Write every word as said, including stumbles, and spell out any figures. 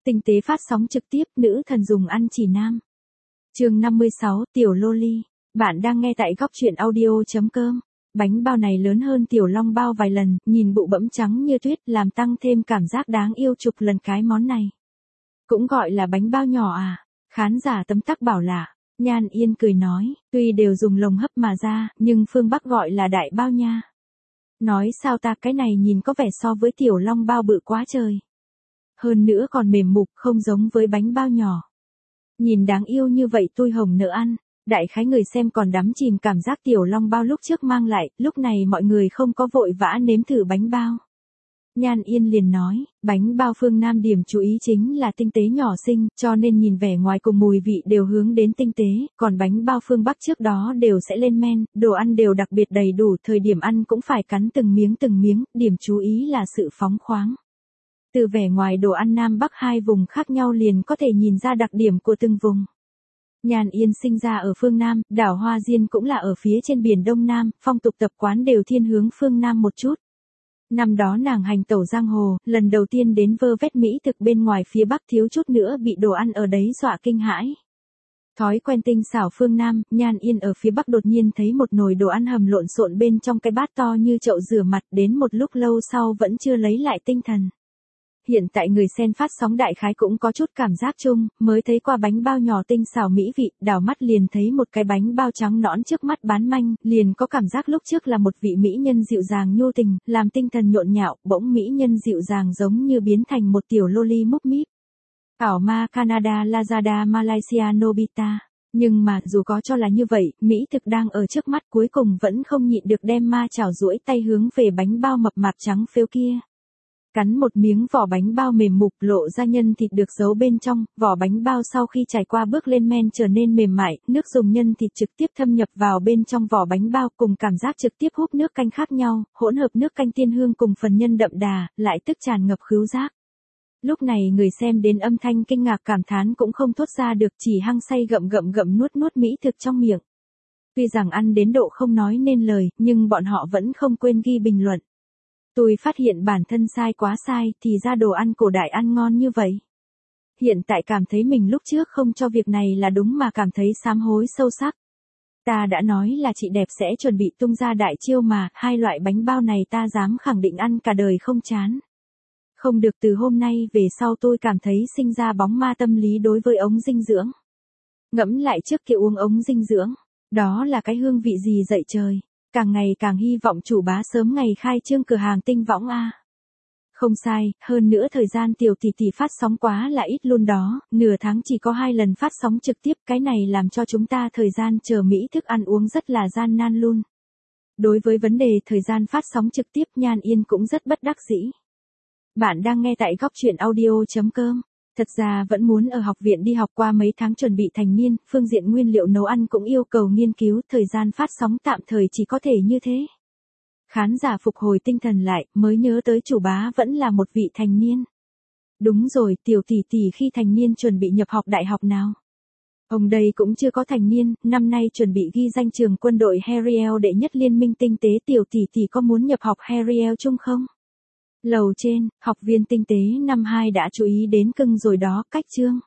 Tinh tế phát sóng trực tiếp, nữ thần dùng ăn chỉ nam. Chương năm mươi sáu, tiểu loli. Bạn đang nghe tại góc truyện audio chấm com. Bánh bao này lớn hơn tiểu long bao vài lần, nhìn bụ bẫm trắng như tuyết, làm tăng thêm cảm giác đáng yêu chục lần cái món này. Cũng gọi là bánh bao nhỏ à? Khán giả tấm tắc bảo lạ. Nhan Yên cười nói, tuy đều dùng lồng hấp mà ra, nhưng phương Bắc gọi là đại bao nha. Nói sao ta, cái này nhìn có vẻ so với tiểu long bao bự quá trời. Hơn nữa còn mềm mục, không giống với bánh bao nhỏ. Nhìn đáng yêu như vậy tôi hồng nỡ ăn. Đại khái người xem còn đắm chìm cảm giác tiểu long bao lúc trước mang lại, lúc này mọi người không có vội vã nếm thử bánh bao. Nhan Yên liền nói, bánh bao phương Nam điểm chú ý chính là tinh tế nhỏ xinh, cho nên nhìn vẻ ngoài cùng mùi vị đều hướng đến tinh tế, còn bánh bao phương Bắc trước đó đều sẽ lên men, đồ ăn đều đặc biệt đầy đủ, thời điểm ăn cũng phải cắn từng miếng từng miếng, điểm chú ý là sự phóng khoáng. Từ vẻ ngoài đồ ăn Nam Bắc hai vùng khác nhau liền có thể nhìn ra đặc điểm của từng vùng. Nhan Yên sinh ra ở phương Nam, đảo Hoa Diên cũng là ở phía trên biển Đông Nam, phong tục tập quán đều thiên hướng phương Nam một chút. Năm đó nàng hành tẩu giang hồ, lần đầu tiên đến vơ vét mỹ thực bên ngoài phía Bắc thiếu chút nữa bị đồ ăn ở đấy dọa kinh hãi. Thói quen tinh xảo phương Nam, Nhan Yên ở phía Bắc đột nhiên thấy một nồi đồ ăn hầm lộn xộn bên trong cái bát to như chậu rửa mặt, đến một lúc lâu sau vẫn chưa lấy lại tinh thần. Hiện tại người xem phát sóng đại khái cũng có chút cảm giác chung, mới thấy qua bánh bao nhỏ tinh xảo mỹ vị, đảo mắt liền thấy một cái bánh bao trắng nõn trước mắt bán manh, liền có cảm giác lúc trước là một vị mỹ nhân dịu dàng nhô tình, làm tinh thần nhộn nhạo, bỗng mỹ nhân dịu dàng giống như biến thành một tiểu loli múp míp. Ảo ma Canada Lazada Malaysia Nobita. Nhưng mà dù có cho là như vậy, mỹ thực đang ở trước mắt cuối cùng vẫn không nhịn được đem ma chảo duỗi tay hướng về bánh bao mập mạp trắng phếu kia. Cắn một miếng vỏ bánh bao mềm mục lộ ra nhân thịt được giấu bên trong, vỏ bánh bao sau khi trải qua bước lên men trở nên mềm mại, nước dùng nhân thịt trực tiếp thâm nhập vào bên trong vỏ bánh bao cùng cảm giác trực tiếp húp nước canh khác nhau, hỗn hợp nước canh tiên hương cùng phần nhân đậm đà, lại tức tràn ngập khứu giác. Lúc này người xem đến âm thanh kinh ngạc cảm thán cũng không thốt ra được, chỉ hăng say gậm gậm gậm nuốt nuốt mỹ thực trong miệng. Tuy rằng ăn đến độ không nói nên lời, nhưng bọn họ vẫn không quên ghi bình luận. Tôi phát hiện bản thân sai quá sai, thì ra đồ ăn cổ đại ăn ngon như vậy. Hiện tại cảm thấy mình lúc trước không cho việc này là đúng mà cảm thấy sám hối sâu sắc. Ta đã nói là chị đẹp sẽ chuẩn bị tung ra đại chiêu mà, hai loại bánh bao này ta dám khẳng định ăn cả đời không chán. Không được, từ hôm nay về sau tôi cảm thấy sinh ra bóng ma tâm lý đối với ống dinh dưỡng. Ngẫm lại trước kia uống ống dinh dưỡng, đó là cái hương vị gì dậy trời. Càng ngày càng hy vọng chủ bá sớm ngày khai trương cửa hàng tinh võng a. Không sai, hơn nữa thời gian tiểu tỷ tỷ phát sóng quá là ít luôn đó, nửa tháng chỉ có hai lần phát sóng trực tiếp, cái này làm cho chúng ta thời gian chờ mỹ thức ăn uống rất là gian nan luôn. Đối với vấn đề thời gian phát sóng trực tiếp, Nhan Yên cũng rất bất đắc dĩ. Bạn đang nghe tại góc truyện audio chấm com. Thật ra vẫn muốn ở học viện đi học qua mấy tháng chuẩn bị thành niên, phương diện nguyên liệu nấu ăn cũng yêu cầu nghiên cứu, thời gian phát sóng tạm thời chỉ có thể như thế. Khán giả phục hồi tinh thần lại, mới nhớ tới chủ bá vẫn là một vị thành niên. Đúng rồi, tiểu tỷ tỷ khi thành niên chuẩn bị nhập học đại học nào? Ông đây cũng chưa có thành niên, năm nay chuẩn bị ghi danh trường quân đội Heriel đệ nhất liên minh tinh tế, tiểu tỷ tỷ có muốn nhập học Heriel chung không? Lầu trên, học viên tinh tế năm hai đã chú ý đến cưng rồi đó, cách chương.